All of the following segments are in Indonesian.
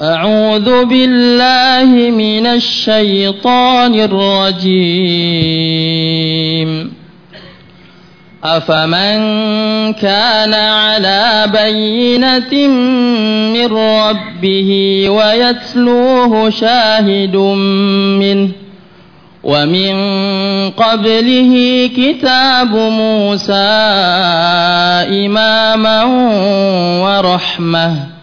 أعوذ بالله من الشيطان الرجيم أفمن كان على بينة من ربه ويتلوه شاهد منه ومن قبله كتاب موسى إماما ورحمة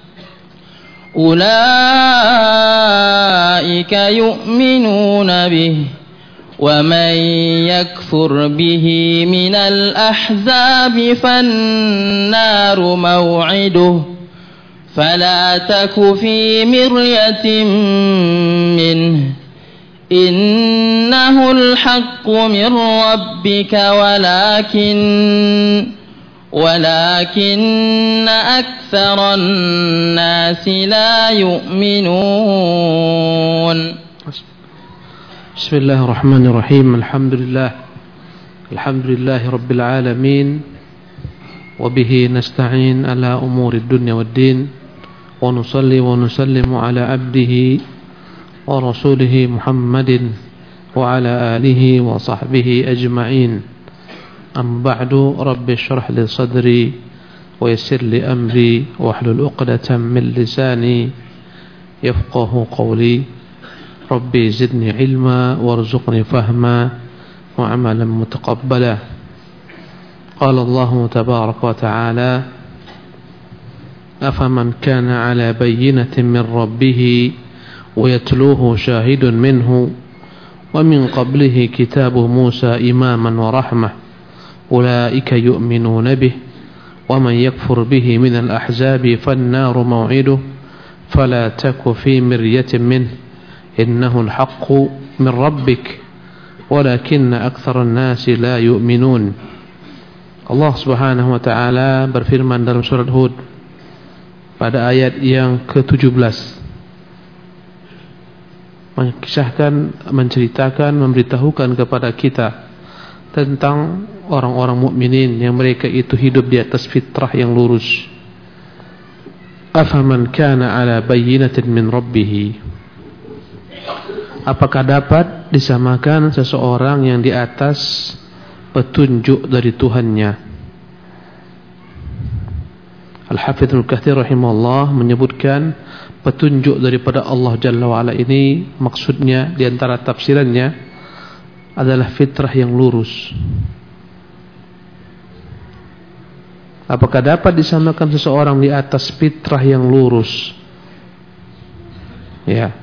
أولئك يؤمنون به ومن يكفر به من الأحزاب فالنار موعده فلا تك في مرية منه إنه الحق من ربك ولكن أكثر الناس لا يؤمنون. بسم الله الرحمن الرحيم. الحمد لله رب العالمين وبه نستعين على أمور الدنيا والدين ونصلي ونسلم على عبده ورسوله محمد وعلى آله وصحبه أجمعين. أما بعد رب اشرح لي صدري ويسر لي أمري واحلل عقدة من لساني يفقه قولي. ربي زدني علما وارزقني فهما وعملا متقبلا. قال الله تبارك وتعالى أفمن كان على بينة من ربه ويتلوه شاهد منه ومن قبله كتاب موسى إماما ورحمة أولئك يؤمنون به ومن يكفر به من الأحزاب فالنار موعده فلا تك في مرية منه إنه الحق من ربك ولكن أكثر الناس لا يؤمنون. Allah Subhanahu wa taala berfirman dalam surat Hud pada ayat yang ke-17, menceritakan, memberitahukan kepada kita tentang orang-orang mukminin yang mereka itu hidup di atas fitrah yang lurus. Afaman kana ala bayyinatin min rabbih, apakah dapat disamakan seseorang yang di atas petunjuk dari Tuhannya? Al-Hafidhul Katsir rahimahullah menyebutkan petunjuk daripada Allah Jalla wa'ala ini maksudnya di antara tafsirannya adalah fitrah yang lurus. Apakah dapat disamakan seseorang di atas fitrah yang lurus? Ya.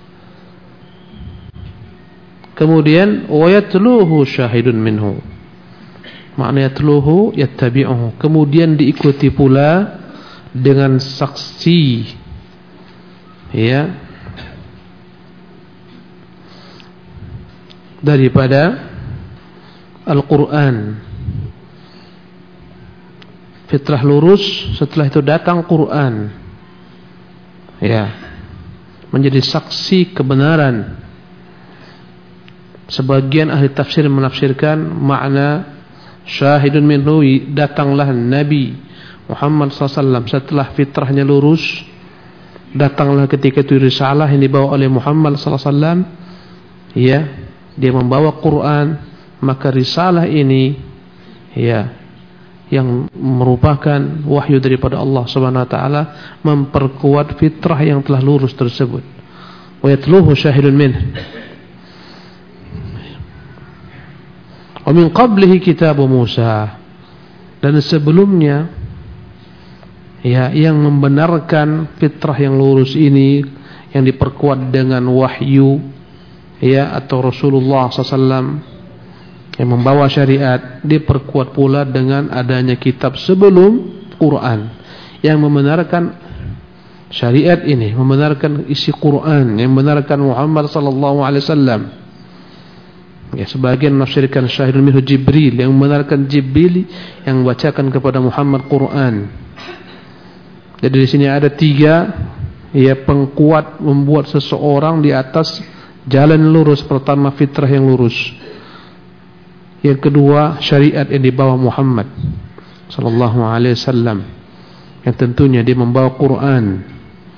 Kemudian wayatluhu syahidun minhu. Makna yatluhu yattabi'uhu. Kemudian diikuti pula dengan saksi, ya, daripada Al-Quran. Fitrah lurus, setelah itu datang Quran, ya, menjadi saksi kebenaran. Sebagian ahli tafsir menafsirkan makna syahidun minhu, datanglah Nabi Muhammad SAW setelah fitrahnya lurus, datanglah ketika itu risalah yang dibawa oleh Muhammad SAW, ya, dia membawa Quran, maka risalah ini, ya, yang merupakan wahyu daripada Allah Subhanahu wa taala, memperkuat fitrah yang telah lurus tersebut. Wa yatluhu syahidun minhu. Wa min qablihi kitab Musa, dan sebelumnya, ya, yang membenarkan fitrah yang lurus ini yang diperkuat dengan wahyu, ya, atau Rasulullah SAW yang membawa syariat, diperkuat pula dengan adanya kitab sebelum Quran yang membenarkan syariat ini, membenarkan isi Quran, yang membenarkan Muhammad SAW. Ya, sebagian menafsirkan syahidun minhu Jibril, yang membenarkan Jibril yang membacakan kepada Muhammad Quran. Jadi di sini ada tiga, ya, pengkuat membuat seseorang di atas jalan lurus. Pertama, fitrah yang lurus. Yang kedua, syariat yang dibawa Muhammad sallallahu alaihi wasallam, yang tentunya dia membawa Quran.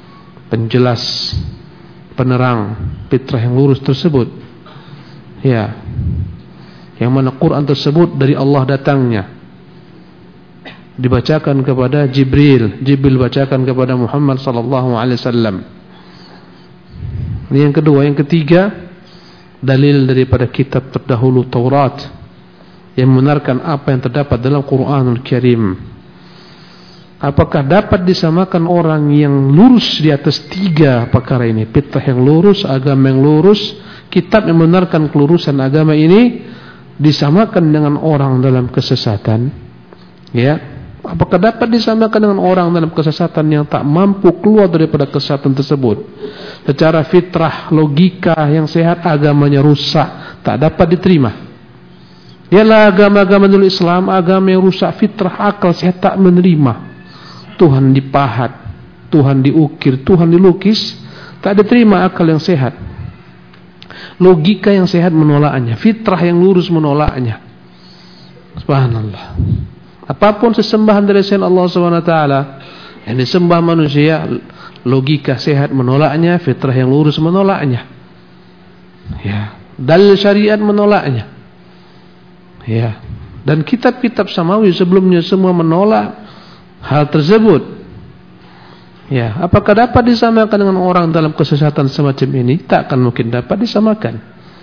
penjelas, penerang fitrah yang lurus tersebut. Ya, yang mana Quran tersebut dari Allah datangnya, dibacakan kepada Jibril bacakan kepada Muhammad sallallahu alaihi wasallam. Ini yang kedua. Yang ketiga, dalil daripada kitab terdahulu Taurat yang membenarkan apa yang terdapat dalam Quranul Karim. Apakah dapat disamakan orang yang lurus di atas tiga perkara ini? Fitrah yang lurus, agama yang lurus, kitab yang membenarkan kelurusan agama ini, disamakan dengan orang dalam kesesatan? Ya, apakah dapat disamakan dengan orang dalam kesesatan yang tak mampu keluar daripada kesesatan tersebut? Secara fitrah, logika yang sehat, agamanya rusak, tak dapat diterima. Ialah agama-agama dulu Islam, agama yang rusak fitrah, akal sehat tak menerima. Tuhan dipahat, Tuhan diukir, Tuhan dilukis, tak diterima akal yang sehat. Logika yang sehat menolaknya, fitrah yang lurus menolaknya. Subhanallah. Apapun sesembahan dari selain Allah Subhanahu wa taala yang disembah manusia, logika sehat menolaknya, fitrah yang lurus menolaknya. Ya, dalil syariat menolaknya. Ya, dan kitab-kitab samawi sebelumnya semua menolak hal tersebut. Ya, apakah dapat disamakan dengan orang dalam kesesatan semacam ini? Tak akan mungkin dapat disamakan.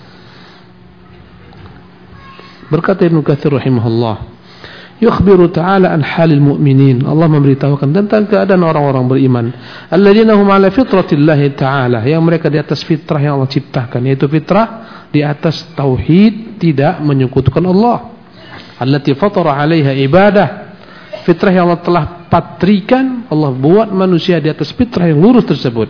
Berkata Ibnu Katsir rahimahullah, yukhbiru ta'ala an halil mu'minin. Allah memberitahukan tentang keadaan orang-orang beriman, alladzina hum ala fitratillahi ta'ala, yang mereka di atas fitrah yang Allah ciptakan, yaitu fitrah di atas tauhid, tidak menyekutukan Allah. Allati fatara 'alaiha ibadah, fitrah yang Allah telah patrikan, Allah buat manusia di atas fitrah yang lurus tersebut.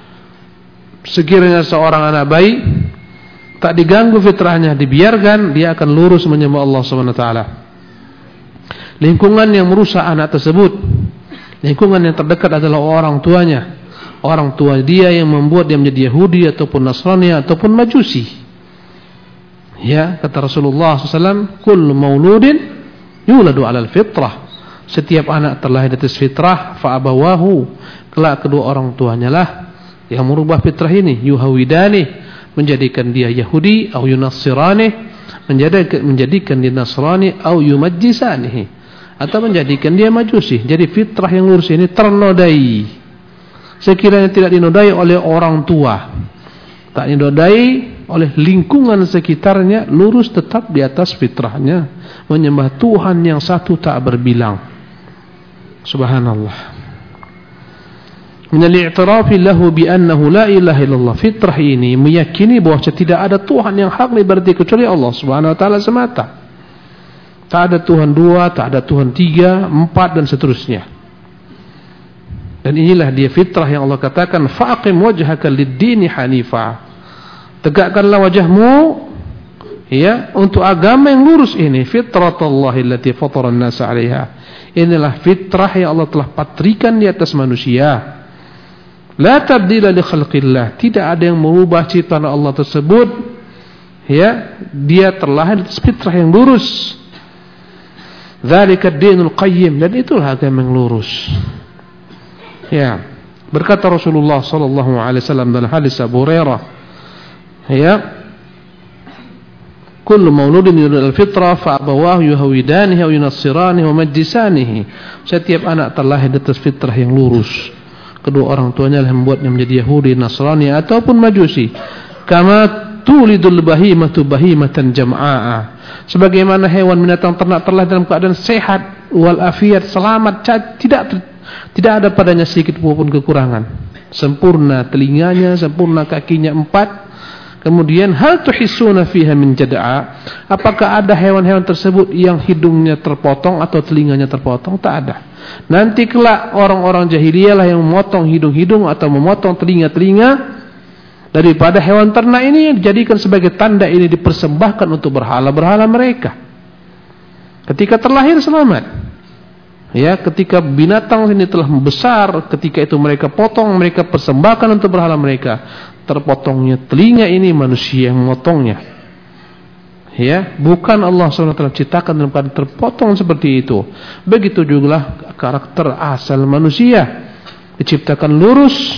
Sekiranya seorang anak bayi tak diganggu fitrahnya, dibiarkan, dia akan lurus menyembah Allah Subhanahu wa taala. Lingkungan yang merusak anak tersebut, lingkungan yang terdekat adalah orang tuanya. Orang tua dia yang membuat dia menjadi Yahudi ataupun Nasrani ataupun Majusi. Ya, kata Rasulullah SAW, kullu mauludin yuladu 'alal fitrah. Setiap anak terlahir di atas fitrah, fa abawahu, kelak kedua orang tuanya lah yang merubah fitrah ini, yuhawidani, menjadikan dia Yahudi, atau yunassirani, menjadikan dia Nasrani, atau yumajjisanihi, atau menjadikan dia Majusi. Jadi fitrah yang lurus ini ternodai. Sekiranya tidak dinodai oleh orang tua, tak dinodai oleh lingkungan sekitarnya, lurus tetap di atas fitrahnya, menyembah Tuhan yang satu tak berbilang. Subhanallah. Min al-i'tirafi lahu bi annahu la ilaha illallah. Fitrah ini meyakini bahawa tidak ada Tuhan yang hak berarti kecuali Allah Subhanahu wa taala semata. Tak ada Tuhan dua, tak ada Tuhan tiga, empat dan seterusnya. Dan inilah dia fitrah yang Allah katakan, fa'aqim wajhaka lid-dini hanifa. Tegakkanlah wajahmu ya untuk agama yang lurus ini, fitratallahi allati fatara an-nasa 'alaiha. Inilah fitrah yang Allah telah patrikan di atas manusia. La tabdila li khalqillah, tidak ada yang merubah ciptaan Allah tersebut. Ya, dia terlahir di atas fitrah yang lurus. Dzalika ad-dinul qayyim, dan itulah agama yang lurus. Ya, berkata Rasulullah sallallahu alaihi wasallam dalam hadis Abu Hurairah, ya, kullu mauludin yuladu al-fitrah fa abawahu yuhawidanihi aw yunassiranihi wa majlisanihi. Setiap anak terlahir di atas fitrah yang lurus, kedua orang tuanya lah membuatnya menjadi Yahudi, Nasrani ataupun Majusi. Kama tulidul bahimatu bahimatan jam'aa, sebagaimana hewan binatang ternak terlahir dalam keadaan sehat wal afiat, selamat, tidak ada padanya sedikit pun kekurangan, sempurna telinganya, sempurna kakinya 4. Kemudian hal tuhissuna fiha min jad'a, apakah ada hewan-hewan tersebut yang hidungnya terpotong atau telinganya terpotong? Tak ada. Nanti kelak orang-orang jahiliyah lah yang memotong hidung-hidung atau memotong telinga-telinga daripada hewan ternak ini, yang dijadikan sebagai tanda ini dipersembahkan untuk berhala-berhala mereka. Ketika terlahir selamat, ya, ketika binatang ini telah membesar, ketika itu mereka potong, mereka persembahkan untuk berhala mereka. Terpotongnya telinga ini manusia yang memotongnya, ya, bukan Allah SWT ciptakan dalam keadaan terpotong seperti itu. Begitu juga karakter asal manusia diciptakan lurus,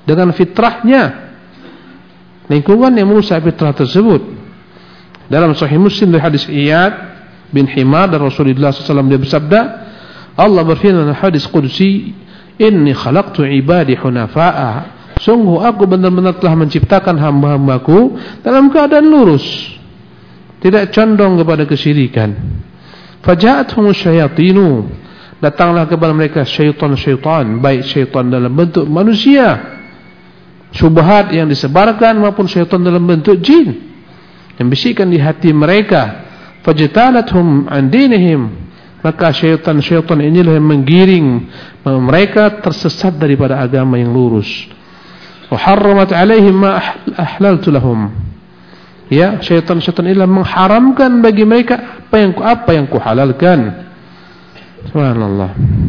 dengan fitrahnya. Lingkungan yang merusak fitrah tersebut. Dalam Sahih Muslim dari hadis Iyad bin Himar dan Rasulullah SAW dia bersabda, Allah berfirman dalam hadis qudsi, inni khalaqtu ibadi hunafa'a, sungguh aku benar-benar telah menciptakan hamba-hambaku dalam keadaan lurus, tidak condong kepada kesyirikan. Faja'atuhum syayatinu, datanglah kepada mereka syaitan-syaitan, baik syaitan dalam bentuk manusia, syubhat yang disebarkan, maupun syaitan dalam bentuk jin yang bisikkan di hati mereka. Fajtalathum an dinihim, maka syaitan-syaitan inilah yang menggiring mereka tersesat daripada agama yang lurus. Wa harramat alaihim ma ahlaltu lahum, ya, syaitan-syaitan inilah mengharamkan bagi mereka apa yang kuhalalkan. Subhanallah.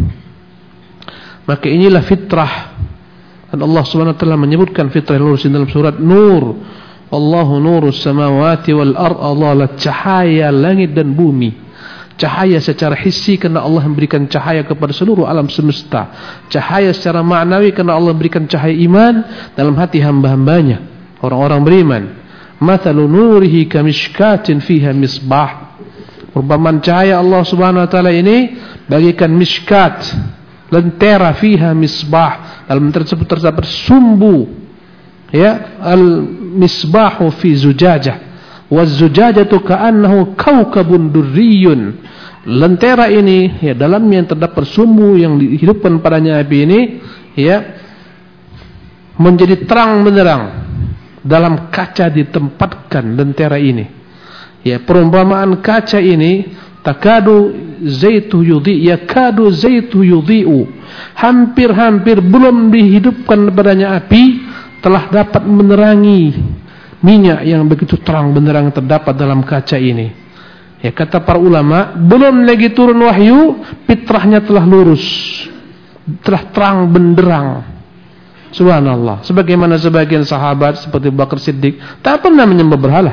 Maka inilah fitrah, dan Allah Subhanahu wa taala menyebutkan fitrah yang lurus dalam surat Nur. Allahu nurus samawati wal ard, Allah adalah cahaya langit dan bumi. Cahaya secara hissi karena Allah memberikan cahaya kepada seluruh alam semesta. Cahaya secara maknawi karena Allah memberikan cahaya iman dalam hati hamba-hambanya, orang-orang beriman. Mathalu nurihi kamishkatin fiha misbah. Perumpamaan cahaya Allah Subhanahu wa taala ini bagikan miskat, lentera, fiha misbah, dalam tersebut terdapat sumbu, ya, al-misbahu fi zujajah, waz-zujajatu ka'annahu kaukabun durriyun. Lentera ini, ya, dalamnya yang terdapat sumbu yang dihidupkan padanya api ini, ya, menjadi terang benderang. Dalam kaca ditempatkan lentera ini, ya, perumpamaan kaca ini, takadu zaitu yudhi, yakadu zaitu yudhi'u, hampir-hampir belum dihidupkan padanya api telah dapat menerangi minyak yang begitu terang benderang terdapat dalam kaca ini. Ya, kata para ulama, belum lagi turun wahyu, fitrahnya telah lurus, telah terang benderang. Subhanallah. Sebagaimana sebagian sahabat seperti Abu Bakar Siddiq tak pernah menyembah berhala.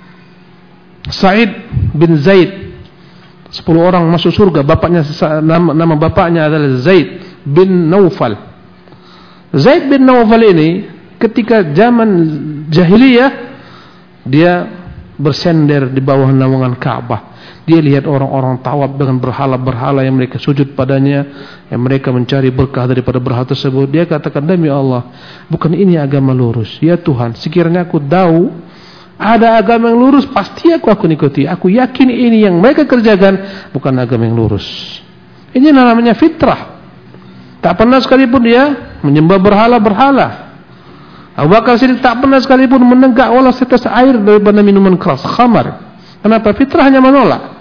Sa'id bin Zaid, 10 orang masuk surga, bapaknya, nama bapaknya adalah Zaid bin Naufal. Zaid bin Naufal ini ketika zaman jahiliyah dia bersender di bawah naungan Ka'bah. Dia lihat orang-orang tawaf dengan berhala-berhala yang mereka sujud padanya, yang mereka mencari berkah daripada berhala tersebut. Dia katakan, demi Allah, bukan ini agama lurus. Ya Tuhan, sekiranya aku tahu ada agama yang lurus, pasti aku ikuti. Aku yakin ini yang mereka kerjakan bukan agama yang lurus. Ini namanya fitrah. Tak pernah sekalipun dia menyembah berhala-berhala. Abu Bakar Siddiq tak pernah sekalipun menenggak walau setetes air daripada minuman keras, khamar. Kenapa? Fitrahnya menolak.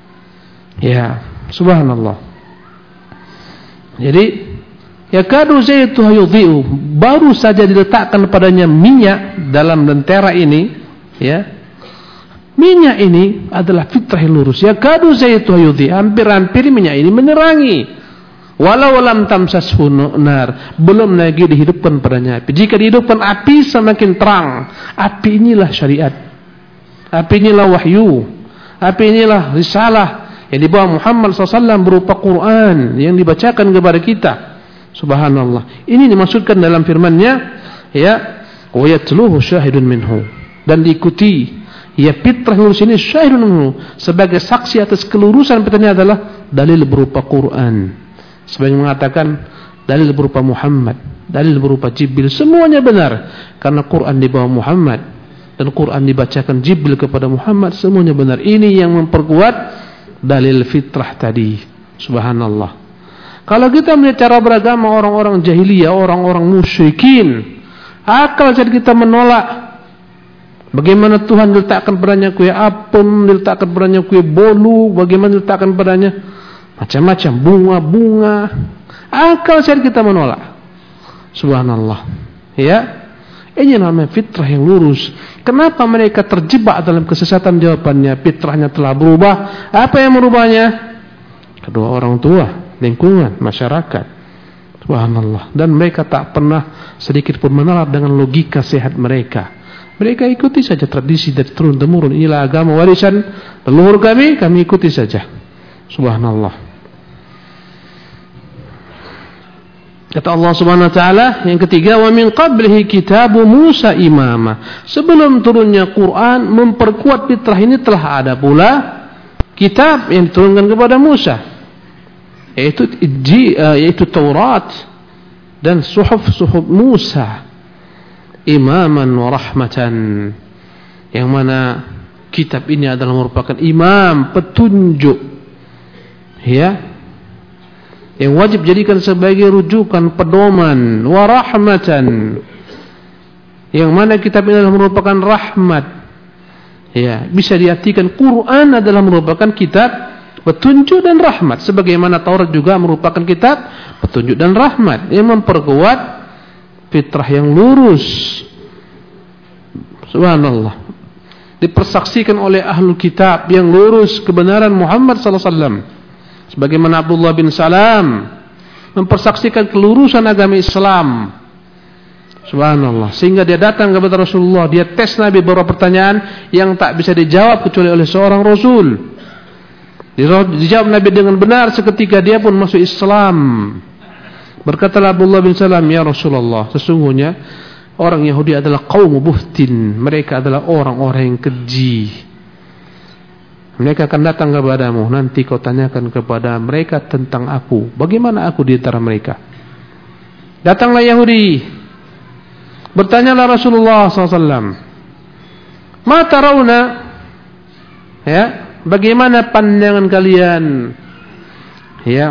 Ya, subhanallah. Jadi, yakadu zaitu yudhi'u, baru saja diletakkan padanya minyak dalam lentera ini, ya. Minyak ini adalah fitrah yang lurus. Yakadu zaitu yudhi'u, hampir-hampir minyak ini menerangi. Walau lam tamsashu nar, belum lagi dihidupkan padanya api. Jika dihidupkan api semakin terang. Api inilah syariat, api inilah wahyu, api inilah risalah yang dibawa Muhammad SAW berupa Quran yang dibacakan kepada kita. Subhanallah. Ini dimaksudkan dalam firman-Nya, ya, wa yatluhu syahidun minhu, dan diikuti, ya, fitrah lurus ini syahidun minhu, sebagai saksi atas kelurusan fitrahnya adalah dalil berupa Quran. Sebagian mengatakan dalil berupa Muhammad, dalil berupa Jibril, semuanya benar karena Quran dibawa Muhammad dan Quran dibacakan Jibril kepada Muhammad, semuanya benar. Ini yang memperkuat dalil fitrah tadi. Subhanallah. Kalau kita melihat cara beragama orang-orang jahiliyah, orang-orang musyrikin, akal jadi kita menolak. Bagaimana Tuhan diletakkan padanya kue apem, diletakkan padanya kue bolu, bagaimana diletakkan padanya macam-macam bunga-bunga. Akal sehat kita menolak. Subhanallah. Ya, ini namanya fitrah yang lurus. Kenapa mereka terjebak dalam kesesatan? Jawabannya, fitrahnya telah berubah. Apa yang merubahnya? Kedua orang tua, lingkungan, masyarakat. Subhanallah. Dan mereka tak pernah sedikit pun menolak dengan logika sehat mereka. Mereka ikuti saja tradisi dari turun temurun. Inilah agama warisan leluhur kami ikuti saja. Subhanallah. Kata Allah Subhanahu wa taala yang ketiga, wa min qablihi kitabu Musa imama. Sebelum turunnya Quran memperkuat fitrah ini telah ada pula kitab yang diturunkan kepada Musa, yaitu Taurat dan suhuf Musa, imaman wa rahmatan, yang mana kitab ini adalah merupakan imam, petunjuk, ya, yang wajib jadikan sebagai rujukan, pedoman, wa rahmatan, yang mana kitab ini adalah merupakan rahmat. Ya, bisa diartikan Quran adalah merupakan kitab petunjuk dan rahmat, sebagaimana Taurat juga merupakan kitab petunjuk dan rahmat yang memperkuat fitrah yang lurus. Subhanallah. Dipersaksikan oleh ahlul kitab yang lurus kebenaran Muhammad sallallahu alaihi wasallam. Sebagaimana Abdullah bin Salam mempersaksikan kelurusan agama Islam. Subhanallah. Sehingga dia datang kepada Rasulullah, dia tes Nabi beberapa pertanyaan yang tak bisa dijawab kecuali oleh seorang Rasul. Dijawab Nabi dengan benar, seketika dia pun masuk Islam. Berkatalah Abdullah bin Salam, ya Rasulullah, sesungguhnya orang Yahudi adalah kaum buhtin, mereka adalah orang-orang yang keji. Mereka akan datang kepadamu, nanti kau tanyakan kepada mereka tentang aku, bagaimana aku di antara mereka. Datanglah Yahudi, bertanyalah Rasulullah SAW, ma tarawna, ya, bagaimana pandangan kalian, ya,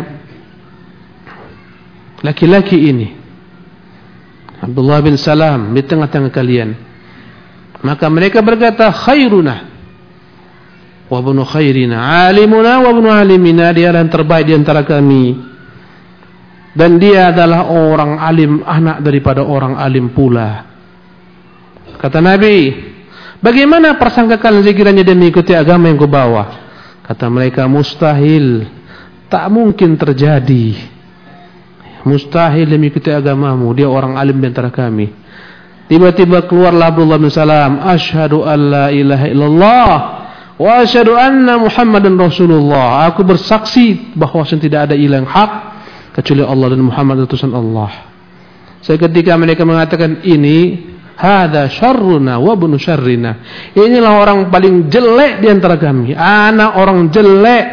laki-laki ini, Abdullah bin Salam, di tengah-tengah kalian. Maka mereka berkata, khairuna wa ibnu khairina, alimuna wa ibnu alimina, dia yang terbaik di antara kami, dan dia adalah orang alim, anak daripada orang alim pula. Kata Nabi, bagaimana prasangka kalian sekiranya dia mengikuti agama yang kubawa? Kata mereka, mustahil, tak mungkin terjadi, mustahil dia mengikuti agamamu, dia orang alim di antara kami. Tiba-tiba keluarlah Abdullah bin Salam, asyhadu an la ilaha illallah wa asyhadu anna Muhammadan Rasulullah. Aku bersaksi bahawa tidak ada ilah yang hak kecuali Allah dan Muhammad utusan Allah. Seketika mereka mengatakan, ini hada syarruna wa ibnu syarrina. Inilah orang paling jelek di antara kami. Anak orang jelek,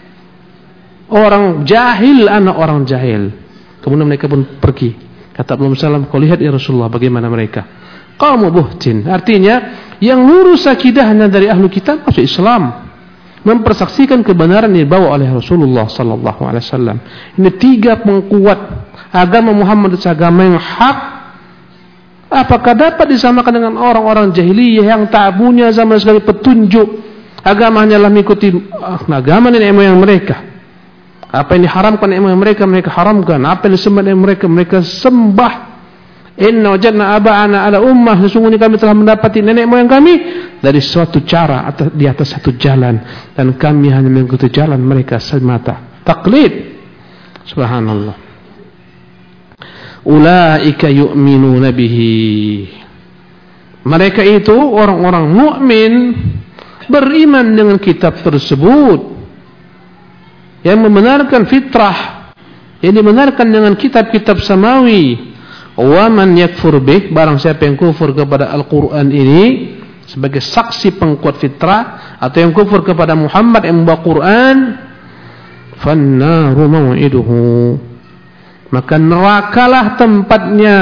orang jahil, anak orang jahil. Kemudian mereka pun pergi. Kata Abdullah bin Salam, kau lihat ya Rasulullah bagaimana mereka. Qaum buhtin, artinya yang lurus akidahnya dari ahlu kitab masuk Islam, mempersaksikan kebenaran yang dibawa oleh Rasulullah sallallahu alaihi wasallam. Ini tiga pengkuat agama Muhammad, agama yang hak. Apakah dapat disamakan dengan orang-orang jahiliyah yang tak punya sama sekali petunjuk? Agama hanyalah mengikuti agama nenek moyang mereka. Apa yang diharamkan nenek moyang mereka, mereka haramkan. Apa yang disembah nenek mereka, mereka sembah. Inna wajadna aba'ana ala ummah, sesungguhnya kami telah mendapati nenek moyang kami dari suatu cara, di atas satu jalan, dan kami hanya mengikuti jalan mereka semata. Taklid. Subhanallah. Ulaika yu'minuna bihi. Mereka itu orang-orang mukmin, beriman dengan kitab tersebut, yang membenarkan fitrah, yang dibenarkan dengan kitab-kitab samawi. Wa man yakfur bih, barang siapa yang kufur kepada Al-Quran ini sebagai saksi pengkuat fitrah, atau yang kufur kepada Muhammad yang membawa Quran, fannaru maw'iduhu, maka nerakalah tempatnya.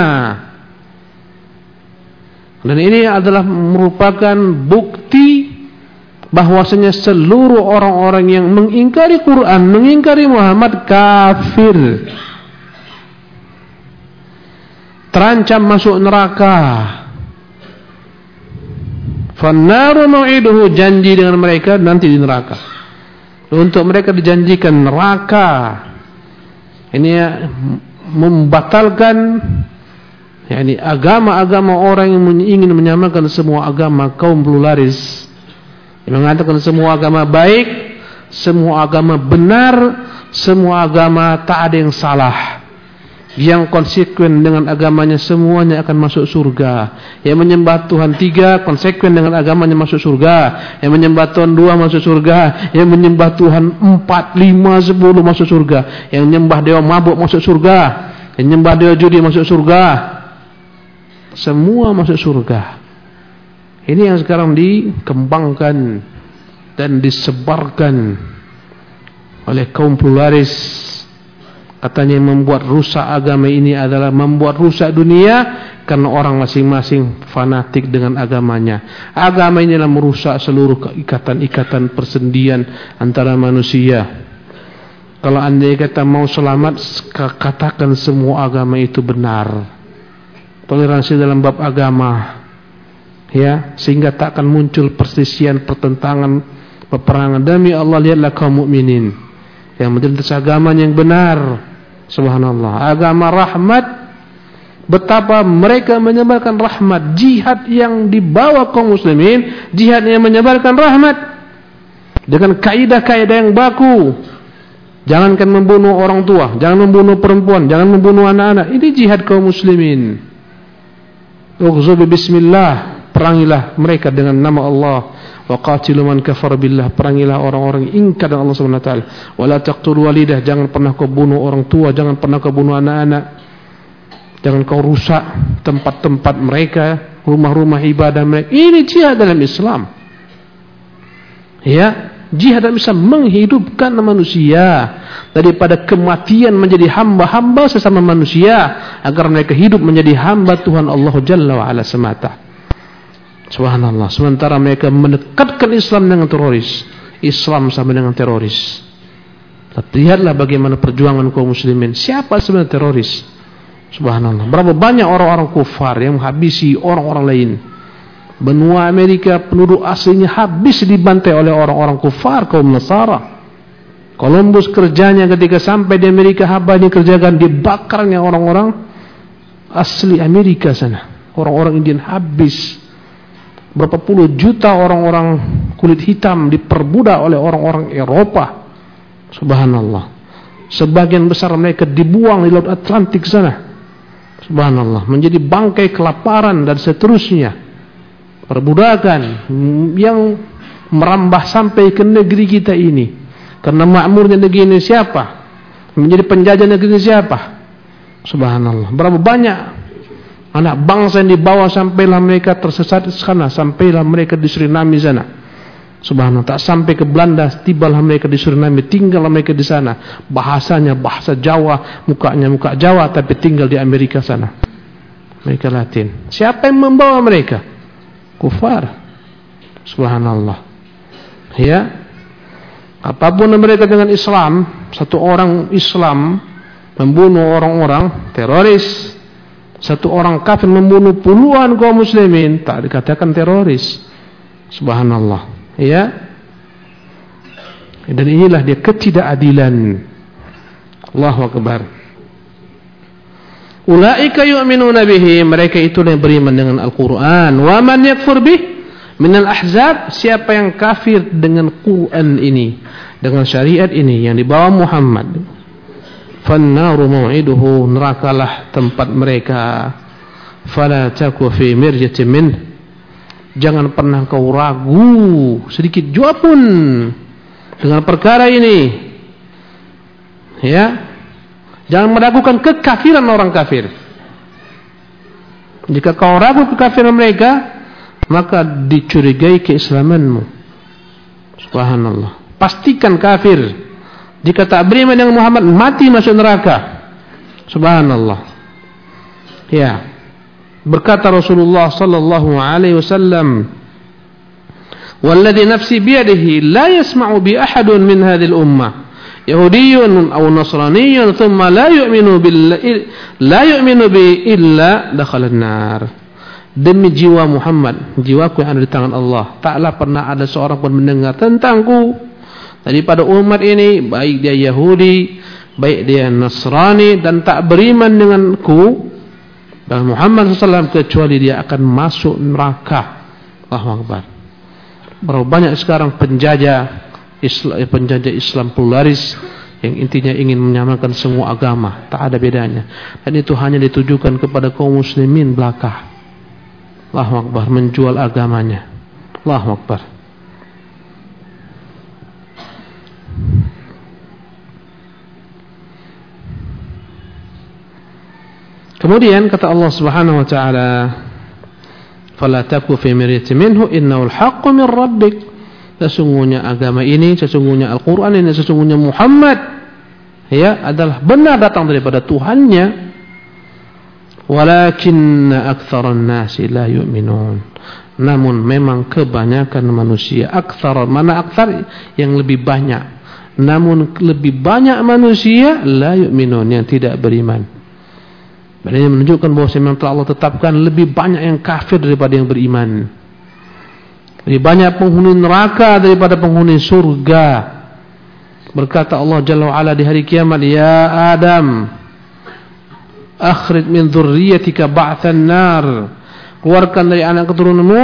Dan ini adalah merupakan bukti bahwasanya seluruh orang-orang yang mengingkari Quran, mengingkari Muhammad, kafir, terancam masuk neraka. Fannaru mau'iduhu, janji dengan mereka nanti di neraka. Untuk mereka dijanjikan neraka. Ini membatalkan yakni agama-agama orang yang ingin menyamakan semua agama, kaum pluralis, yang mengatakan semua agama baik, semua agama benar, semua agama tak ada yang salah. Yang konsekuen dengan agamanya semuanya akan masuk surga. Yang menyembah Tuhan 3 konsekuen dengan agamanya masuk surga. Yang menyembah Tuhan 2 masuk surga. Yang menyembah Tuhan 4, 5, 10 masuk surga. Yang menyembah dewa mabuk masuk surga. Yang nyembah dewa judi masuk surga. Semua masuk surga. Ini yang sekarang dikembangkan dan disebarkan oleh kaum pluralis. Katanya yang membuat rusak agama ini adalah membuat rusak dunia, karena orang masing-masing fanatik dengan agamanya. Agama ini adalah merusak seluruh ikatan-ikatan persendian antara manusia. Kalau andai kata mau selamat, katakan semua agama itu benar. Toleransi dalam bab agama, ya, sehingga tak akan muncul perselisihan, pertentangan, peperangan. Demi Allah, lihatlah kaum mukminin yang menjadi agama yang benar. Subhanallah, agama rahmat. Betapa mereka menyebarkan rahmat. Jihad yang dibawa kaum muslimin, jihad yang menyebarkan rahmat dengan kaidah-kaidah yang baku. Jangankan membunuh orang tua, jangan membunuh perempuan, jangan membunuh anak-anak. Ini jihad kaum muslimin. Ughzu bismillah, perangilah mereka dengan nama Allah. Wa qatilu man kafara billah, perangilah orang-orang yang ingkar dengan Allah Subhanahu wa taala. Wa la taqtulu walidah, jangan pernah kau bunuh orang tua, jangan pernah kau bunuh anak-anak. Jangan kau rusak tempat-tempat mereka, rumah-rumah ibadah mereka. Ini jihad dalam Islam. Ya, jihad dalam Islam menghidupkan manusia daripada kematian menjadi hamba-hamba sesama manusia, agar mereka hidup menjadi hamba Tuhan Allah Jalla wa Ala semata. Subhanallah. Sementara mereka mendekatkan Islam dengan teroris, Islam sama dengan teroris. Lihatlah bagaimana perjuangan kaum muslimin. Siapa sebenarnya teroris? Subhanallah. Berapa banyak orang-orang kufar yang menghabisi orang-orang lain. Benua Amerika, penduduk aslinya habis dibantai oleh orang-orang kufar, kaum Nasara. Columbus kerjanya ketika sampai di Amerika, apa yang dikerjakan? Dibakarnya orang-orang asli Amerika sana. Orang-orang Indian habis. Berapa puluh juta orang-orang kulit hitam diperbudak oleh orang-orang Eropa. Subhanallah. Sebagian besar mereka dibuang di Laut Atlantik sana. Subhanallah. Menjadi bangkai kelaparan dan seterusnya. Perbudakan yang merambah sampai ke negeri kita ini. Karena makmurnya negeri ini siapa? Menjadi penjajah negeri ini siapa? Subhanallah. Berapa banyak anak bangsa yang dibawa sampailah mereka tersesat di sana, sampailah mereka di Suriname sana. Subhanallah, tak sampai ke Belanda, tibalah mereka di Suriname, tinggallah mereka di sana. Bahasanya bahasa Jawa, mukanya muka Jawa, tapi tinggal di Amerika sana. Mereka Latin. Siapa yang membawa mereka? Kufar. Subhanallah. Ya. Apapun mereka dengan Islam, satu orang Islam membunuh orang-orang teroris. Satu orang kafir membunuh puluhan kaum muslimin, tak dikatakan teroris. Subhanallah. Ya. Dan inilah dia ketidakadilan. Allahu Akbar. Ulaika yu'minuna bihi, mereka itu yang beriman dengan Al-Qur'an. Wa man yakfur bih minal ahzab, siapa yang kafir dengan Quran ini, dengan syariat ini yang dibawa Muhammad, fannaru mau'iduhu, nerakalah tempat mereka. Fala taku fi mirjatin min, jangan pernah kau ragu sedikit jua pun dengan perkara ini. Ya, jangan meragukan kekafiran orang kafir. Jika kau ragu kekafiran mereka, maka dicurigai keislamanmu. Subhanallah. Pastikan kafir. Jika tak beriman dengan Muhammad, mati masuk neraka. Subhanallah. Ya. Berkata Rasulullah sallallahu alaihi wasallam, "Walladhi nafsi biyadihi la yasma'u bi ahadun min hadhihi al-ummah, yahudiyyun aw nasraniyyun thumma la yu'minu bi illa dakhala an-nar." Demi jiwa Muhammad, jiwaku yang ada di tangan Allah, taklah pernah ada seorang pun mendengar tentangku daripada umat ini, baik dia Yahudi, baik dia Nasrani, dan tak beriman denganku dan Muhammad SAW, kecuali dia akan masuk neraka. Allahu Akbar. Berapa banyak sekarang penjajah Islam pluralis yang intinya ingin menyamakan semua agama, tak ada bedanya, dan itu hanya ditujukan kepada kaum muslimin belaka. Allahu Akbar, menjual agamanya. Allahu Akbar. Kemudian kata Allah Subhanahu wa taala, "Fala taku fi miryatin minhu innahu al-haqqu min rabbik." Sesungguhnya agama ini, sesungguhnya Al-Qur'an ini, sesungguhnya Muhammad adalah benar datang daripada Tuhannya. Walakinna aktsaran nasi la yu'minun. Namun memang kebanyakan manusia, mana aktsar yang lebih banyak. Namun lebih banyak manusia la yu'minun yang tidak beriman. Ini menunjukkan bahawa memang telah Allah tetapkan lebih banyak yang kafir daripada yang beriman. Lebih banyak penghuni neraka daripada penghuni surga. Berkata Allah Jalla wa'ala di hari kiamat, "Ya Adam, akhrij min dzurriyyatika ba'than nar." Keluarkan dari anak keturunanmu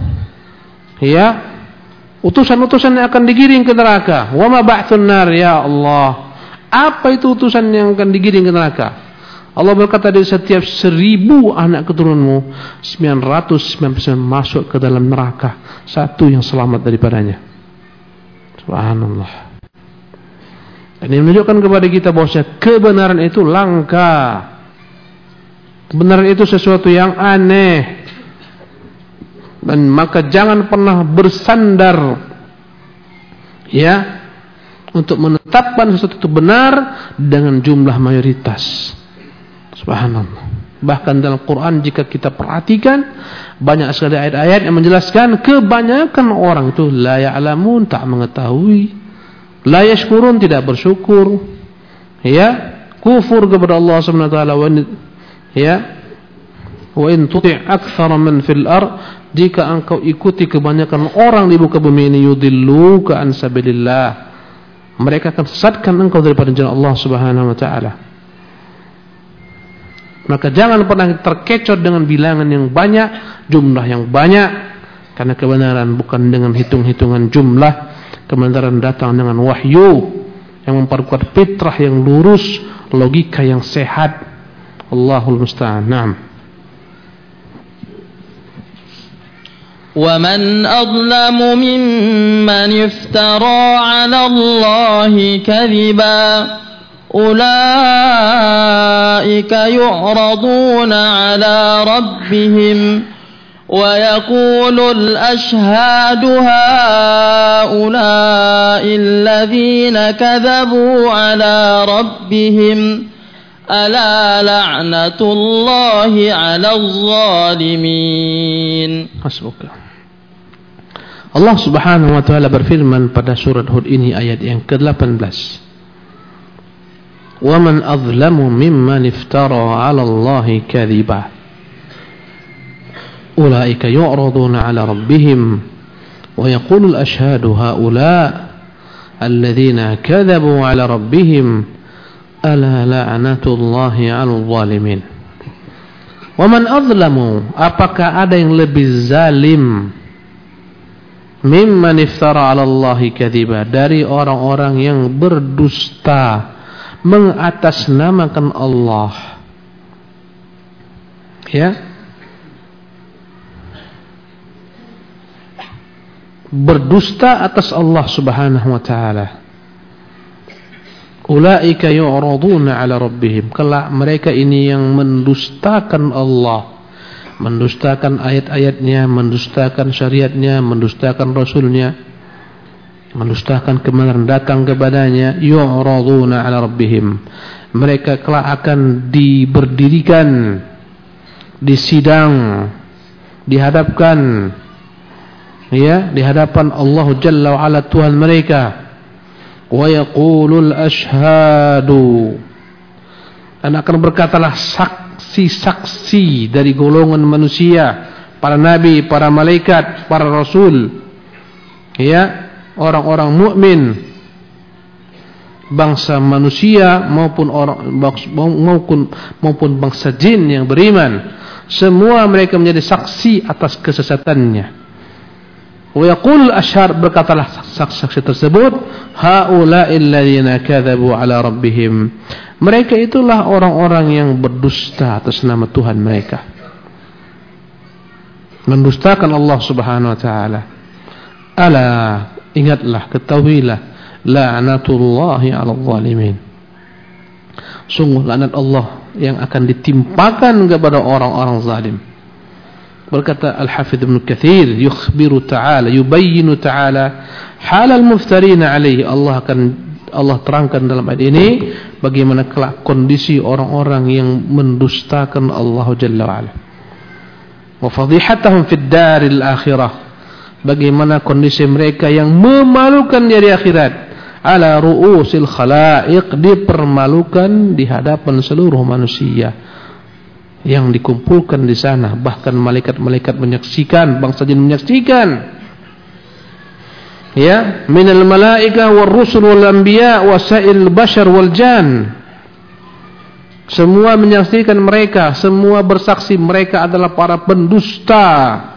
utusan-utusan yang akan digiring ke neraka. Wa ma ba'thun nar ya Allah. Apa itu utusan yang akan digiring ke neraka? Allah berkata, dari setiap 1000 anak keturunanmu 999 masuk ke dalam neraka, satu yang selamat daripadanya. Subhanallah. Ini menunjukkan kepada kita bahwa kebenaran itu langka. Kebenaran itu sesuatu yang aneh. Dan maka jangan pernah bersandar untuk menetapkan sesuatu itu benar dengan jumlah mayoritas. Subhanallah. Bahkan dalam Quran jika kita perhatikan banyak sekali ayat-ayat yang menjelaskan kebanyakan orang itu la ya'lamun, tak mengetahui, la yashkurun, tidak bersyukur, kufur kepada Allah Subhanahu wa taala. Wa in tuti' aktsara man fil ard, jika engkau ikuti kebanyakan orang di muka bumi ini, yudilluka an sabilillah, mereka akan sesatkan engkau daripada jalan Allah Subhanahu wa taala. Maka jangan pernah terkecoh dengan bilangan yang banyak, jumlah yang banyak, karena kebenaran bukan dengan hitung-hitungan jumlah. Kebenaran datang dengan wahyu yang memperkuat fitrah yang lurus, logika yang sehat. Allahul musta'an. Naam. وَمَنْ أَظْلَمُ مِمَّنِ افْتَرَى عَلَى اللَّهِ كَذِبًا أُولَئِكَ يُعْرَضُونَ عَلَى رَبِّهِمْ وَيَقُولُ الْأَشْهَادُ هَؤُلَاءِ الَّذِينَ كَذَبُوا عَلى رَبِّهِمْ أَلَا لَعْنَةُ اللَّهِ عَلَى الظَّالِمِينَ. Hasbuka. Allah Subhanahu wa taala berfirman pada surat Hud ini ayat yang ke-18. Wa man azlamu mimman iftara 'ala Allahi kadhiba. Ulaika yu'raduna 'ala rabbihim wa yaqulu al-ashhadu haula alladhina kadhabu 'ala rabbihim ala la'natullahi 'alal zalimin. Wa man azlamu, apakah ada yang lebih zalim mimman iftara 'ala Allahi kadhiba, dari orang-orang yang berdusta mengatasnamakan Allah, berdusta atas Allah Subhanahu wa taala. Ulaika yu'raduna 'ala rabbihim, kelak mereka ini yang mendustakan Allah, mendustakan ayat-ayatnya, mendustakan syariatnya, mendustakan rasulnya, mendustakan kebenaran datang kepadanya. Yu'raduna 'ala rabbihim, mereka kelak akan diberdirikan, disidang, dihadapkan di hadapan Allah Jalla wa Ala, Tuhan mereka. Wa yaqulul ashhadu, dan akan berkatalah saksi-saksi dari golongan manusia, para nabi, para malaikat, para rasul, orang-orang mukmin, bangsa manusia maupun bangsa jin yang beriman, semua mereka menjadi saksi atas kesesatannya. Wa yaqul ashhar, berkatalah saksi-saksi tersebut, haula'il ladzina kadzabu 'ala rabbihim, mereka itulah orang-orang yang berdusta atas nama Tuhan mereka, mendustakan Allah Subhanahu wa taala. Ala, ingatlah, ketahuilah, la'natullahi 'alal zalimin, Sungguh laknat Allah yang akan ditimpakan kepada orang-orang zalim. Berkata Al-Hafidz Ibnu Katsir, yukhbiru ta'ala, yubayyinu ta'ala halal muftarina alaihi. Allah terangkan dalam ayat ini bagaimana kelak kondisi orang-orang yang mendustakan Allah Jalla wa'ala. Wa fadhihatahum fid daril akhirah. Bagaimana kondisi mereka yang memalukan di hari akhirat. Ala ru'usil khalaiq, dipermalukan di hadapan seluruh manusia yang dikumpulkan di sana, bahkan malaikat-malaikat menyaksikan, bangsa jin menyaksikan. Ya, minal malaika war rusul wal anbiya wasail bashar wal jan. Semua menyaksikan mereka, semua bersaksi mereka adalah para pendusta.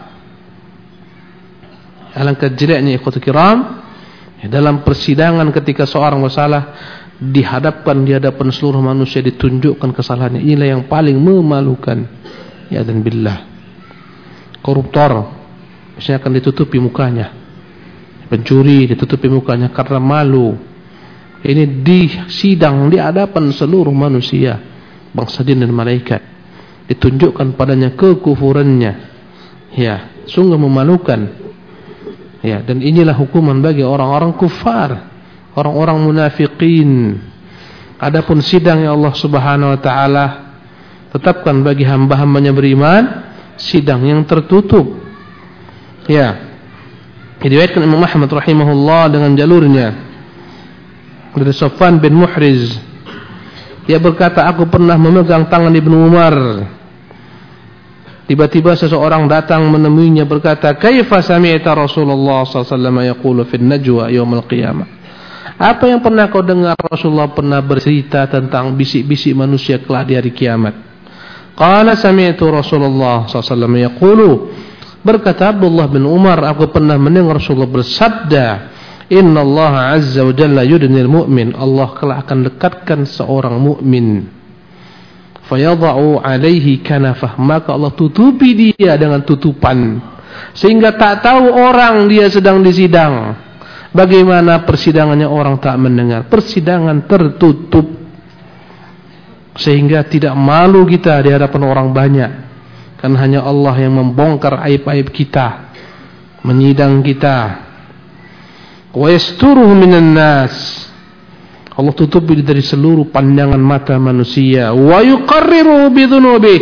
Alangkah jeleknya ikhwatul kiram, dalam persidangan ketika seorang bersalah dihadapkan di hadapan seluruh manusia, ditunjukkan kesalahannya. Inilah yang paling memalukan. Ya dan billah. Koruptor biasanya akan ditutupi mukanya. Pencuri ditutupi mukanya karena malu. Ini di sidang di hadapan seluruh manusia, bangsa jin dan malaikat, ditunjukkan padanya kekufurannya. Ya, sungguh memalukan. Ya, dan inilah hukuman bagi orang-orang kufar, orang-orang munafikin. Adapun sidang yang Allah Subhanahu wa taala tetapkan bagi hamba-hambanya beriman, sidang yang tertutup. Ya. Diriwayatkan Imam Ahmad rahimahullah dengan jalurnya dari Safwan bin Muhriz. Dia berkata, aku pernah memegang tangan Ibnu Umar. Tiba-tiba seseorang datang menemuinya berkata, "Kaifa sami'ta Rasulullah sallallahu alaihi wasallam yaqulu fi an-najwa yaumil qiyamah?" Apa yang pernah kau dengar Rasulullah pernah bercerita tentang bisik-bisik manusia kelak di hari kiamat? Qala sami'tu Rasulullah sallallahu alaihi wasallam yaqulu. Berkata Abdullah bin Umar, aku pernah mendengar Rasulullah bersabda, "Inna Allah azza wa jalla yudnil mu'min." Allah kelak akan dekatkan seorang mukmin. Fayadha'u alaihi kanafah, maka Allah tutupi dia dengan tutupan sehingga tak tahu orang dia sedang disidang. Bagaimana persidangannya orang tak mendengar. Persidangan tertutup sehingga tidak malu kita di hadapan orang banyak. Kan hanya Allah yang membongkar aib-aib kita, menyidang kita. Wa yasturuhu minan nas. Allah tutupi dari seluruh pandangan mata manusia. Wa yuqarriru bidzunubihi.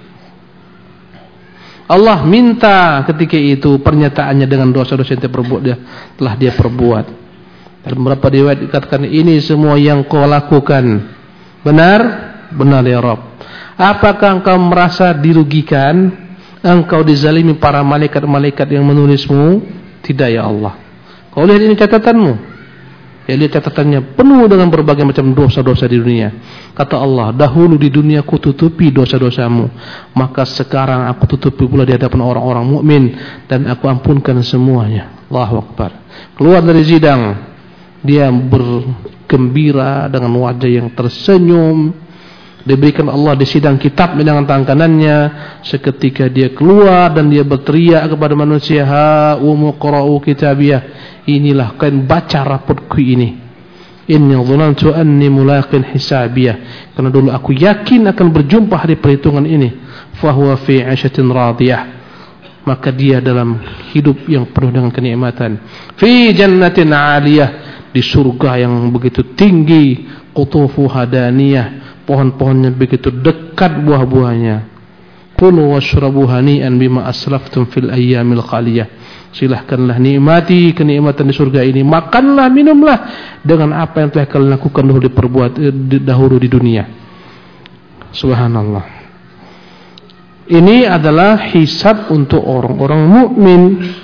Allah minta ketika itu pernyataannya dengan dosa-dosa yang telah dia perbuat. Dalam beberapa riwayat dikatakan, ini semua yang kau lakukan benar? Benar ya Rabb. Apakah engkau merasa dirugikan? Engkau dizalimi para malaikat-malaikat yang menulismu? Tidak ya Allah. Kau lihat ini catatanmu. Ya, lihat catatannya penuh dengan berbagai macam dosa-dosa di dunia. Kata Allah, dahulu di dunia aku tutupi dosa-dosamu, maka sekarang aku tutupi pula di hadapan orang-orang mukmin dan aku ampunkan semuanya. Allahu Akbar. Keluar dari sidang, dia bergembira dengan wajah yang tersenyum. Diberikan Allah di sidang kitab dengan tangan kanannya. Seketika dia keluar dan dia berteriak kepada manusia, "Ha umqra'u kitabiyah." Inilah kalian baca raportku ini. Inni dhanantu anni mulaqin hisabiyah. Karena dulu aku yakin akan berjumpa hari perhitungan ini. Fa huwa fi 'ishatin radiyah. Maka dia dalam hidup yang penuh dengan kenikmatan. Fi jannatin 'aliyah, di surga yang begitu tinggi, qutufuha daniyah. Pohon-pohonnya begitu dekat buah-buahnya. Kulu washrabu hani'an bima aslaftum fil ayyamil khaliyah. Silahkanlah nikmati kenikmatan di surga ini. Makanlah, minumlah dengan apa yang telah kalian lakukan dahulu di dunia. Subhanallah. Ini adalah hisab untuk orang-orang mukmin.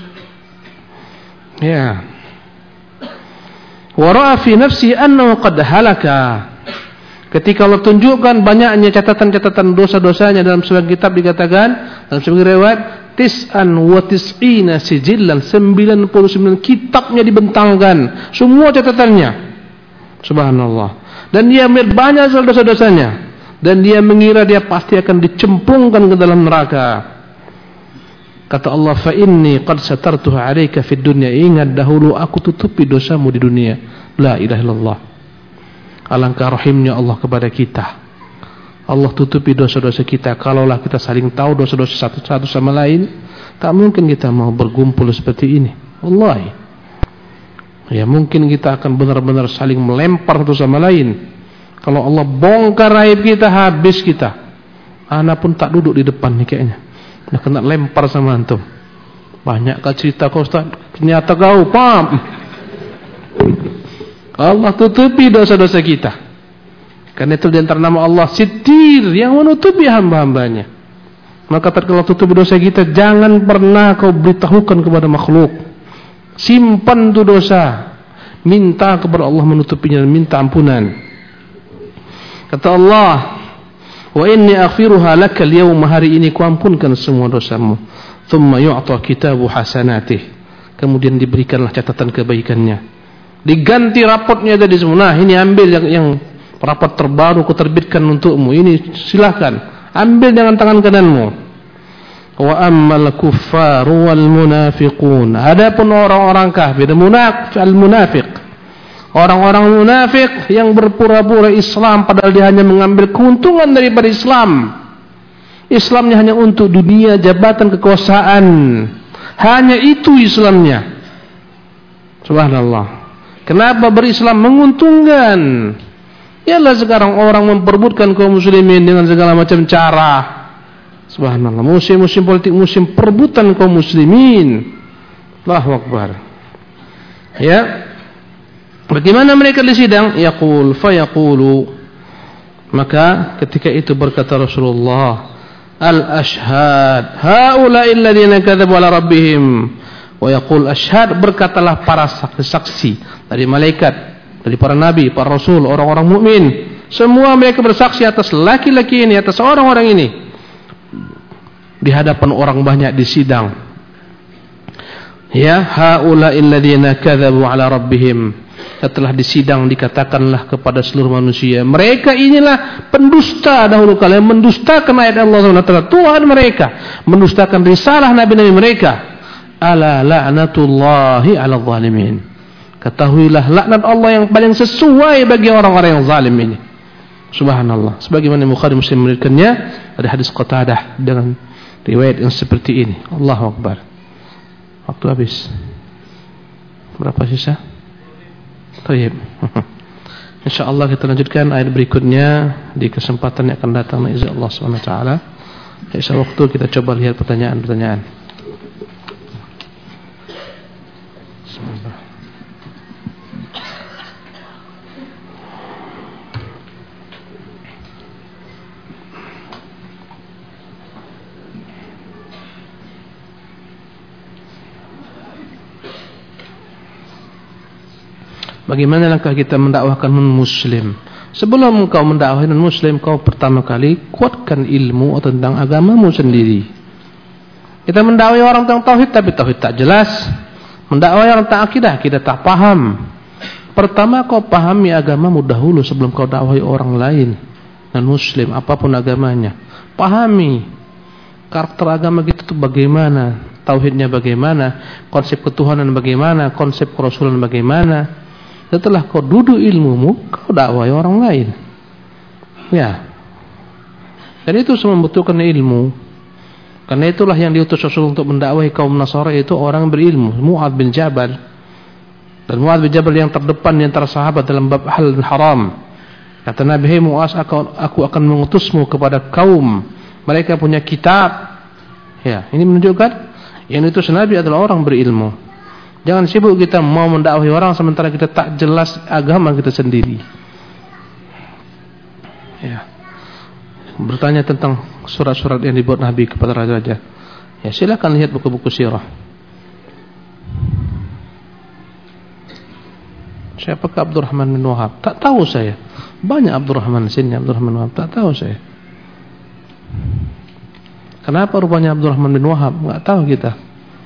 Ya. Wa ra'a fi nafsi annahu qad halaka. Ketika Allah tunjukkan banyaknya catatan-catatan dosa-dosanya, dalam sebuah kitab dikatakan, dalam sebuah riwayat, tis'an wa tis'ina sijillan, 99 kitabnya dibentangkan, semua catatannya. Subhanallah. Dan dia melihat banyak dosa-dosanya, dan dia mengira dia pasti akan dicemplungkan ke dalam neraka. Kata Allah, fa inni qad satartuha 'alaika fid dunya. Ingat dahulu aku tutupi dosamu di dunia. La ilaha illallah. Alangkah rahimnya Allah kepada kita. Allah tutupi dosa-dosa kita. Kalaulah kita saling tahu dosa-dosa satu sama lain, tak mungkin kita mau berkumpul seperti ini. Wallahi. Ya, mungkin kita akan benar-benar saling melempar satu sama lain. Kalau Allah bongkar aib kita, habis kita. Ana pun tak duduk di depan nih kayaknya. Nah, kena lempar sama antum. Banyak kah cerita kau Ustaz? Ternyata kau paham. Allah tutupi dosa-dosa kita. Karena itu di antara nama Allah Sitir, yang menutupi hamba-hambanya. Maka tatkala tutupi dosa kita, jangan pernah kau beritahukan kepada makhluk. Simpan tu dosa. Minta kepada Allah menutupinya, minta ampunan. Kata Allah, wa inni aghfiruha laka al-yawma, hari ini kuampunkan semua dosamu. Thumma yu'ta kitabu hasanatih, kemudian diberikanlah catatan kebaikannya. Diganti rapotnya tadi semua. Nah, ini ambil yang rapot terbaru kuterbitkan untukmu. Ini silakan ambil dengan tangan kananmu. Wa ammal kuffaru wal munafiqun, adapun orang-orang kafir, al-munafiq, orang-orang munafik yang berpura-pura Islam padahal dia hanya mengambil keuntungan daripada Islam. Islamnya hanya untuk dunia, jabatan, kekuasaan. Hanya itu Islamnya. Subhanallah. Kenapa berislam menguntungkan? Yalah sekarang orang memperebutkan kaum muslimin dengan segala macam cara. Subhanallah. Musim-musim politik, musim perebutan kaum muslimin. Allahu Akbar. Ya. Bagaimana mereka di sidang? Yaqul fayaqulu. Maka ketika itu berkata Rasulullah, al-ashhad haula'i alladziina kadzabu 'ala rabbihim. Wa yaqul ashhad, berkatalah para saksi-saksi dari malaikat, dari para nabi, para rasul, orang-orang mukmin, semua mereka bersaksi atas laki-laki ini, atas orang-orang ini di hadapan orang banyak di sidang. Ya, haula'i alladziina kadzabu 'ala rabbihim. Setelah disidang dikatakanlah kepada seluruh manusia, mereka inilah pendusta dahulu kalian, mendustakan ayat Allah SWT, Tuhan mereka, mendustakan risalah nabi-nabi mereka. Ala la'natullahi 'ala zalimin. Ketahuilah laknat Allah yang paling sesuai bagi orang-orang yang zalim ini. Subhanallah. Sebagaimana Bukhari Muslim meriwayatkannya dari hadis Qatadah dengan riwayat yang seperti ini. Allahu Akbar. Waktu habis. Berapa sisa? Baik. InsyaAllah kita lanjutkan ayat berikutnya di kesempatan yang akan datang dengan Allah SWT. Sisa waktu kita coba lihat pertanyaan-pertanyaan. Bismillah. Bagaimana langkah kita mendakwahkan non-muslim? Sebelum kau mendakwahkan non-muslim, kau pertama kali kuatkan ilmu tentang agamamu sendiri. Kita mendakwai orang tentang tauhid, tapi tauhid tak jelas. Mendakwai orang tentang akidah, kita tak paham. Pertama kau pahami agamamu dahulu sebelum kau dakwahi orang lain non-muslim, apapun agamanya. Pahami karakter agama kita itu bagaimana, tauhidnya bagaimana, konsep ketuhanan bagaimana, konsep kerasulan bagaimana. Setelah kau duduk ilmumu, kau dakwai orang lain. Ya. Dan itu semua membutuhkan ilmu. Karena itulah yang diutus Rasul untuk mendakwahi kaum Nasara, itu orang berilmu. Mu'adz bin Jabal. Dan Mu'adz bin Jabal yang terdepan di antara sahabat dalam bab halal dan haram. Kata Nabi, "Hei Mu'adz, aku akan mengutusmu kepada kaum. Mereka punya kitab." Ya, ini menunjukkan yang diutus Nabi adalah orang berilmu. Jangan sibuk kita mau mendakwahi orang sementara kita tak jelas agama kita sendiri. Ya. Bertanya tentang surat-surat yang dibuat Nabi kepada raja-raja. Ya, silakan lihat buku-buku sirah. Siapakah Abdurrahman bin Wahab? Tak tahu saya. Banyak Abdurrahman sini, Abdurrahman bin Wahab. Tak tahu saya. Kenapa rupanya Abdurrahman bin Wahab? Enggak tahu kita.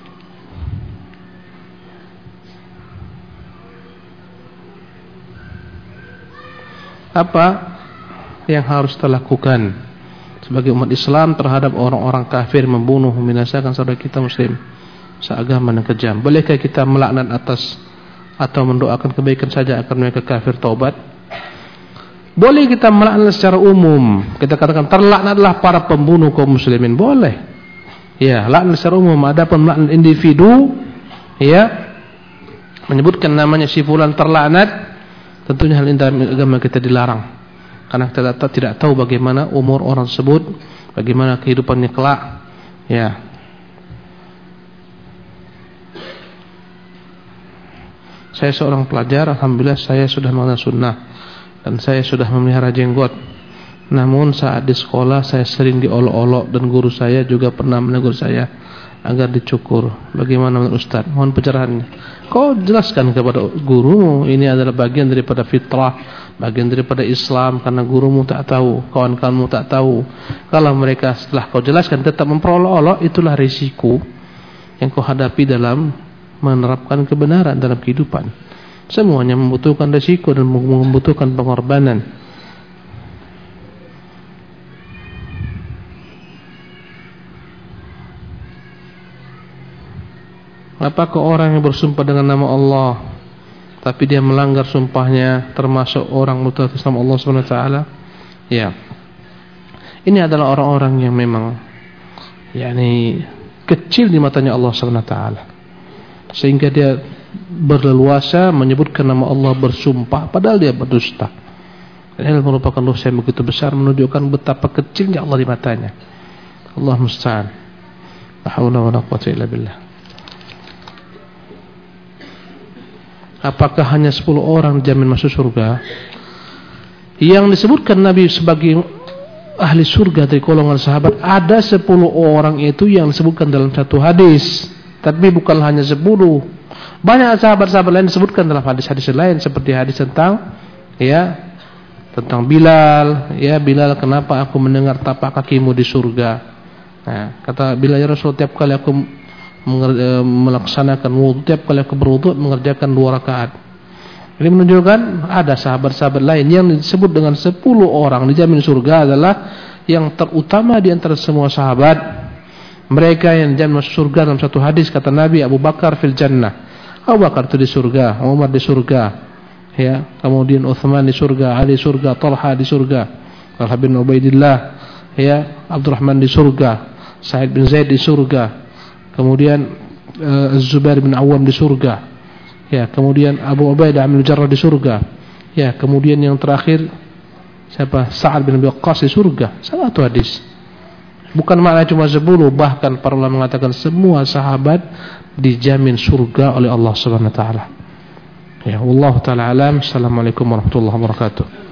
Apa yang harus kita lakukan sebagai umat Islam terhadap orang-orang kafir, membunuh, membinasakan saudara kita muslim seagama dan kejam? Bolehkah kita melaknat atas atau mendoakan kebaikan saja akan mereka kafir taubat? Boleh kita melaknat secara umum. Kita katakan terlaknatlah para pembunuh kaum muslimin, boleh. Ya, laknat secara umum. Adapun melaknat individu, ya, menyebutkan namanya si fulan terlaknat, tentunya hal ini dalam agama kita dilarang. Karena kita tidak tahu bagaimana umur orang tersebut, bagaimana kehidupannya kelak. Ya. Saya seorang pelajar, alhamdulillah saya sudah mengenal sunnah dan saya sudah memelihara jenggot. Namun saat di sekolah saya sering diolok-olok dan guru saya juga pernah menegur saya agar dicukur. Bagaimana menurut Ustaz? Mohon pencerahannya. Kau jelaskan kepada gurumu, ini adalah bagian daripada fitrah, bagian daripada Islam, karena gurumu tak tahu, kawan-kawanmu tak tahu. Kalau mereka setelah kau jelaskan tetap memperolok-olok, itulah risiko yang kau hadapi dalam menerapkan kebenaran dalam kehidupan. Semuanya membutuhkan risiko dan membutuhkan pengorbanan. Apakah orang yang bersumpah dengan nama Allah tapi dia melanggar sumpahnya termasuk orang murtad sama Allah Subhanahu wa taala? Ya. Ini adalah orang-orang yang memang kecil di matanya Allah Subhanahu wa taala. Sehingga dia berleluasa menyebutkan nama Allah, bersumpah padahal dia berdusta. Dan ini merupakan dosa yang begitu besar, menunjukkan betapa kecilnya Allah di matanya. Allah musta'an. La haula wala quwwata illa billah. Apakah hanya 10 orang dijamin masuk surga? Yang disebutkan Nabi sebagai ahli surga dari golongan sahabat, ada 10 orang itu yang disebutkan dalam satu hadis. Tapi bukan hanya 10. Banyak sahabat-sahabat lain disebutkan dalam hadis-hadis lain, seperti hadis tentang Bilal. Ya, Bilal, kenapa aku mendengar tapak kakimu di surga? Nah, kata Bilal, ya Rasul, tiap kali aku melaksanakan wudu, tiap kali aku berwudu mengerjakan 2 rakaat. Ini menunjukkan ada sahabat-sahabat lain yang disebut dengan 10 orang dijamin surga adalah yang terutama di antara semua sahabat. Mereka yang dijamin masuk surga dalam satu hadis, kata Nabi, Abu Bakar fil jannah. Abu Bakar itu di surga, Umar di surga, ya, kemudian Utsman di surga, Ali di surga, Talha di surga, Talha bin Ubaidillah, ya, Abdurrahman di surga, Sa'id bin Zaid di surga, kemudian Zubair bin Awam di surga, ya, kemudian Abu Ubaidah bin Jarrah di surga, ya, kemudian yang terakhir siapa? Sa'ad bin Abi Waqqas di surga. Satu hadis. Bukan makna cuma 10, bahkan para ulama mengatakan semua sahabat dijamin surga oleh Allah Subhanahu wa taala. Ya, wallahu taala alam. Assalamualaikum warahmatullahi wabarakatuh.